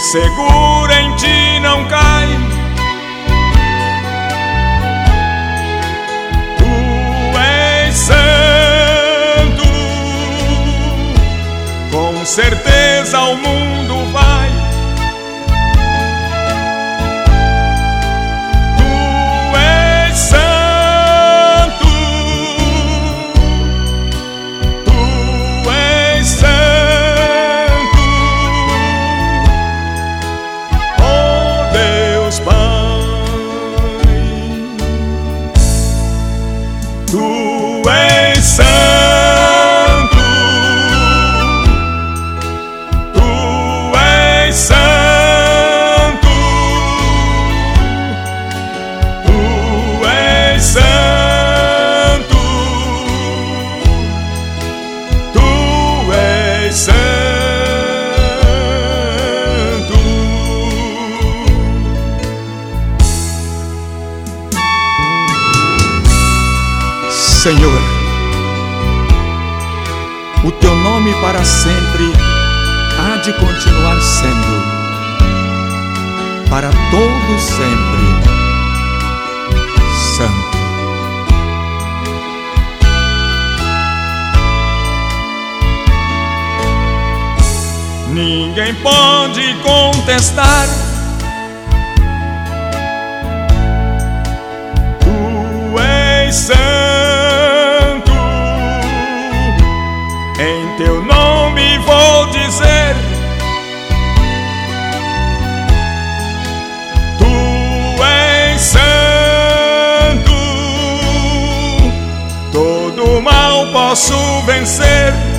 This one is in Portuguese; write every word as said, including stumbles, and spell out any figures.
seguro em ti não cai. Tu és santo, com certeza ao mundo vai. Tu és santo, tu és santo. Tu és santo, tu és santo, tu és santo, tu és santo. Senhor, o teu nome para sempre há de continuar sendo, para todo sempre, santo. Ninguém pode contestar. Tu és santo. Em teu nome vou dizer: tu és santo, todo mal posso vencer.